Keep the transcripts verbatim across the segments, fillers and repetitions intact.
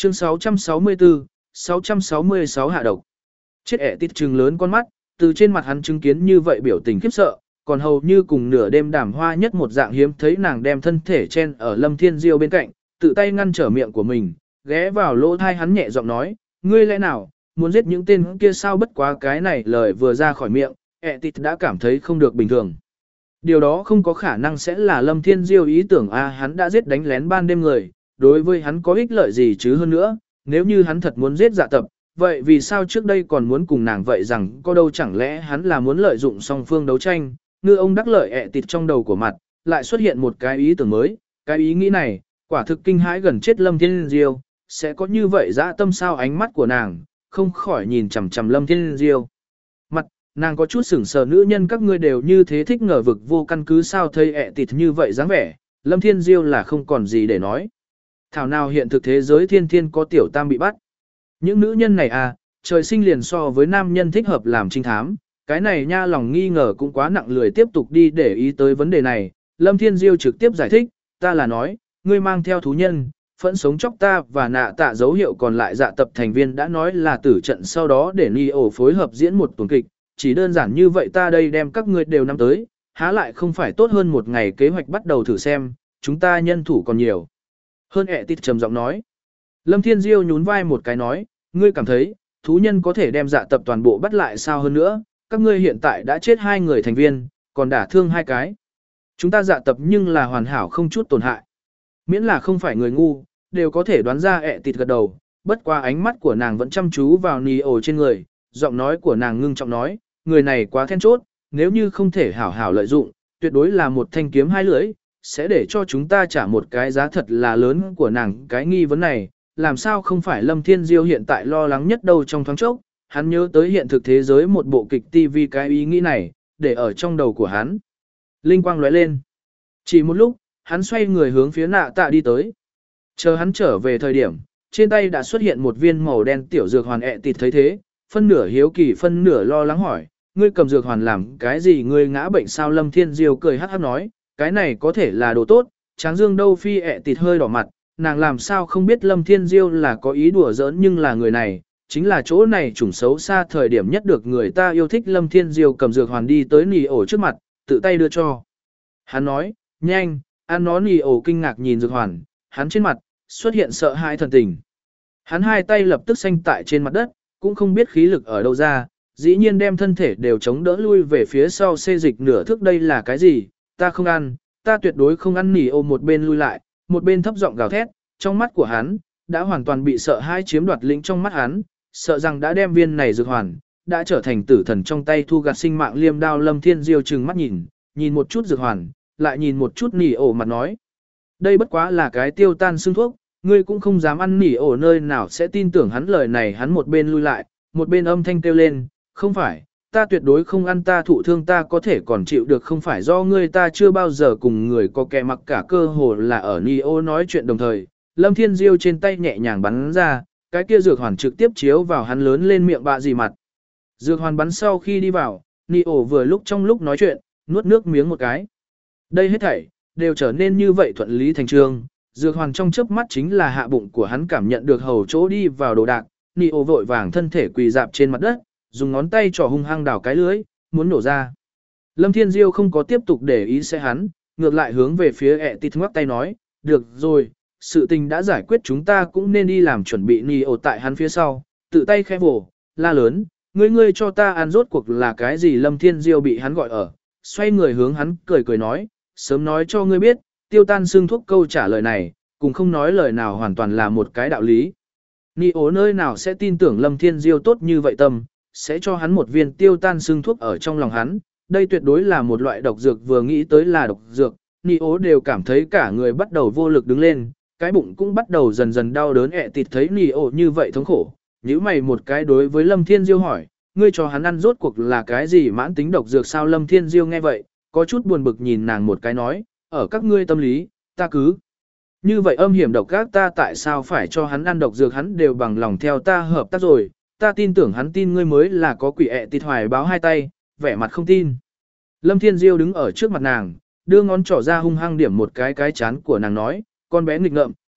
Chương sáu trăm sáu mươi tư, sáu trăm sáu mươi sáu hạ độc. Chết ẻ tít trừng lớn con mắt, từ trên mặt hắn chứng kiến như vậy biểu tình khiếp sợ, còn hầu như cùng nửa đêm đàm hoa nhất một dạng hiếm thấy nàng đem thân thể chen ở Lâm Thiên Diêu bên cạnh, tự tay ngăn trở miệng của mình, ghé vào lỗ thai hắn nhẹ giọng nói, ngươi lẽ nào, muốn giết những tên kia sao? Bất quá cái này lời vừa ra khỏi miệng, ẻ tít đã cảm thấy không được bình thường. Điều đó không có khả năng sẽ là Lâm Thiên Diêu ý tưởng a, hắn đã giết đánh lén ban đêm người, đối với hắn có ích lợi gì chứ? Hơn nữa, nếu như hắn thật muốn giết Dạ Tập, vậy vì sao trước đây còn muốn cùng nàng vậy rằng có đâu, chẳng lẽ hắn là muốn lợi dụng song phương đấu tranh? Ngư ông đắc lợi ẹ tịt trong đầu của mặt, lại xuất hiện một cái ý tưởng mới, cái ý nghĩ này, quả thực kinh hãi gần chết Lâm Thiên Diêu, sẽ có như vậy dã tâm sao? Ánh mắt của nàng, không khỏi nhìn chằm chằm Lâm Thiên Diêu. Mặt, nàng có chút sửng sờ, nữ nhân các ngươi đều như thế thích ngờ vực vô căn cứ sao? Thấy ẹ tịt như vậy dáng vẻ, Lâm Thiên Diêu là không còn gì để nói. Thảo nào hiện thực thế giới thiên thiên có tiểu tam bị bắt. Những nữ nhân này à, trời sinh liền so với nam nhân thích hợp làm trinh thám, cái này nha, lòng nghi ngờ cũng quá nặng, lười tiếp tục đi để ý tới vấn đề này. Lâm Thiên Diêu trực tiếp giải thích, ta là nói, ngươi mang theo thú nhân, phẫn sống chóc ta và nạ tạ dấu hiệu, còn lại Dạ Tập thành viên đã nói là tử trận, sau đó để Neo phối hợp diễn một tuần kịch, chỉ đơn giản như vậy. Ta đây đem các ngươi đều nắm tới, há lại không phải tốt hơn một ngày kế hoạch bắt đầu thử xem, chúng ta nhân thủ còn nhiều hơn. ẹ tít trầm giọng nói. Lâm Thiên Diêu nhún vai một cái nói, ngươi cảm thấy, thú nhân có thể đem Dạ Tập toàn bộ bắt lại sao? Hơn nữa, các ngươi hiện tại đã chết hai người thành viên, còn đả thương hai cái. Chúng ta Dạ Tập nhưng là hoàn hảo không chút tổn hại. Miễn là không phải người ngu, đều có thể đoán ra. ẹ tịt gật đầu, bất qua ánh mắt của nàng vẫn chăm chú vào Neo trên người, giọng nói của nàng ngưng trọng nói, người này quá then chốt, nếu như không thể hảo hảo lợi dụng, tuyệt đối là một thanh kiếm hai lưỡi, sẽ để cho chúng ta trả một cái giá thật là lớn của nàng. Cái nghi vấn này, làm sao không phải Lâm Thiên Diêu hiện tại lo lắng nhất đâu. Trong thoáng chốc, hắn nhớ tới hiện thực thế giới một bộ kịch ti vi, cái ý nghĩ này, để ở trong đầu của hắn. Linh quang lóe lên. Chỉ một lúc, hắn xoay người hướng phía nạ tạ đi tới. Chờ hắn trở về thời điểm, trên tay đã xuất hiện một viên màu đen tiểu dược hoàn. ẹ tịt thấy thế, phân nửa hiếu kỳ phân nửa lo lắng hỏi, ngươi cầm dược hoàn làm cái gì? Ngươi ngã bệnh sao? Lâm Thiên Diêu cười hắc hắc nói, cái này có thể là đồ tốt, Tráng Dương đâu phi. ẹ tịt hơi đỏ mặt, nàng làm sao không biết Lâm Thiên Diêu là có ý đùa giỡn, nhưng là người này, chính là chỗ này chủng xấu xa thời điểm nhất được người ta yêu thích. Lâm Thiên Diêu cầm dược hoàn đi tới Neo trước mặt, tự tay đưa cho. Hắn nói, nhanh, ăn nó. Neo kinh ngạc nhìn dược hoàn, hắn trên mặt, xuất hiện sợ hãi thần tình. Hắn hai tay lập tức xanh tại trên mặt đất, cũng không biết khí lực ở đâu ra, dĩ nhiên đem thân thể đều chống đỡ lui về phía sau xê dịch nửa thước. Đây là cái gì? Ta không ăn, ta tuyệt đối không ăn. Neo một bên lui lại, một bên thấp giọng gào thét, trong mắt của hắn, đã hoàn toàn bị sợ hãi chiếm đoạt lĩnh. Trong mắt hắn, sợ rằng đã đem viên này dược hoàn, đã trở thành tử thần trong tay thu gặt sinh mạng liêm đao. Lâm Thiên Diêu trừng mắt nhìn, nhìn một chút dược hoàn, lại nhìn một chút Neo mặt nói. Đây bất quá là cái tiêu tan xương thuốc, ngươi cũng không dám ăn. Neo nơi nào sẽ tin tưởng hắn lời này, hắn một bên lui lại, một bên âm thanh kêu lên, không phải, ta tuyệt đối không ăn, ta thụ thương ta có thể còn chịu được, không phải do ngươi, ta chưa bao giờ cùng người có kẻ mặc cả. Cơ hồ là ở Neo nói chuyện đồng thời, Lâm Thiên Diêu trên tay nhẹ nhàng bắn ra, cái kia dược hoàn trực tiếp chiếu vào hắn lớn lên miệng bạ gì mặt. Dược hoàn bắn sau khi đi vào, Neo vừa lúc trong lúc nói chuyện, nuốt nước miếng một cái. Đây hết thảy đều trở nên như vậy thuận lý thành trương, dược hoàn trong chớp mắt chính là hạ bụng của hắn cảm nhận được hầu chỗ đi vào đồ đạc. Neo vội vàng thân thể quỳ dạp trên mặt đất, dùng ngón tay trỏ hung hăng đào cái lưới, muốn nổ ra. Lâm Thiên Diêu không có tiếp tục để ý sẽ hắn, ngược lại hướng về phía ẹ tịt ngoắc tay nói, được rồi, sự tình đã giải quyết, chúng ta cũng nên đi làm chuẩn bị. Neo tại hắn phía sau, tự tay khẽ vồ, la lớn, ngươi ngươi cho ta ăn rốt cuộc là cái gì? Lâm Thiên Diêu bị hắn gọi ở, xoay người hướng hắn cười cười nói, sớm nói cho ngươi biết, tiêu tan xương thuốc. Câu trả lời này, cùng không nói lời nào hoàn toàn là một cái đạo lý. Neo nơi nào sẽ tin tưởng Lâm Thiên Diêu tốt như vậy tâm, sẽ cho hắn một viên tiêu tan xương thuốc ở trong lòng hắn. Đây tuyệt đối là một loại độc dược, vừa nghĩ tới là độc dược, Neo đều cảm thấy cả người bắt đầu vô lực đứng lên, cái bụng cũng bắt đầu dần dần đau đớn. ẹ tịt thấy Neo như vậy thống khổ, nhíu mày một cái đối với Lâm Thiên Diêu hỏi, ngươi cho hắn ăn rốt cuộc là cái gì? Mãn tính độc dược sao? Lâm Thiên Diêu nghe vậy, có chút buồn bực nhìn nàng một cái nói, ở các ngươi tâm lý, ta cứ như vậy âm hiểm độc ác, ta tại sao phải cho hắn ăn độc dược? Hắn đều bằng lòng theo ta hợp tác rồi, ta tin tưởng hắn tin ngươi mới là có quỷ. ẹ tịt hoài báo hai tay, vẻ mặt không tin. Lâm Thiên Diêu đứng ở trước mặt nàng, đưa ngón trỏ ra hung hăng điểm một cái cái chán của nàng nói, con bé nghịch ngợm,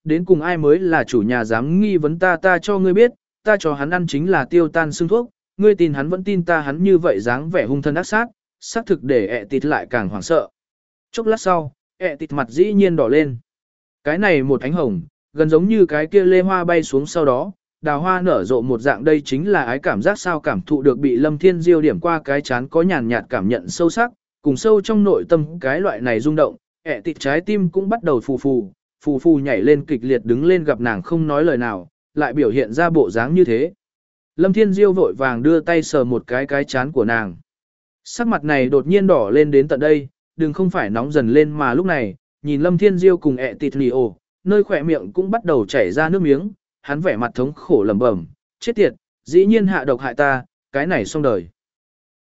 đến cùng ai mới là chủ nhà dám nghi vấn ta ta cho ngươi biết, ta cho hắn ăn chính là tiêu tan xương thuốc, ngươi tin hắn vẫn tin ta hắn như vậy dáng vẻ hung thân ác sát, xác thực để ẹ tịt lại càng hoảng sợ. Chốc lát sau, ẹ tịt mặt dĩ nhiên đỏ lên. Cái này một ánh hồng, gần giống như cái kia lê hoa bay xuống sau đó, đào hoa nở rộ một dạng đây chính là ái cảm giác sao cảm thụ được bị Lâm Thiên Diêu điểm qua cái chán có nhàn nhạt cảm nhận sâu sắc, cùng sâu trong nội tâm cái loại này rung động, ẹ tịt trái tim cũng bắt đầu phù phù, phù phù nhảy lên kịch liệt đứng lên gặp nàng không nói lời nào, lại biểu hiện ra bộ dáng như thế. Lâm Thiên Diêu vội vàng đưa tay sờ một cái cái chán của nàng. Sắc mặt này đột nhiên đỏ lên đến tận đây, đừng không phải nóng dần lên mà lúc này, nhìn Lâm Thiên Diêu cùng ẹ tịt nì ồ, nơi khỏe miệng cũng bắt đầu chảy ra nước miếng, hắn vẻ mặt thống khổ lẩm bẩm, chết tiệt, dĩ nhiên hạ độc hại ta, cái này xong đời.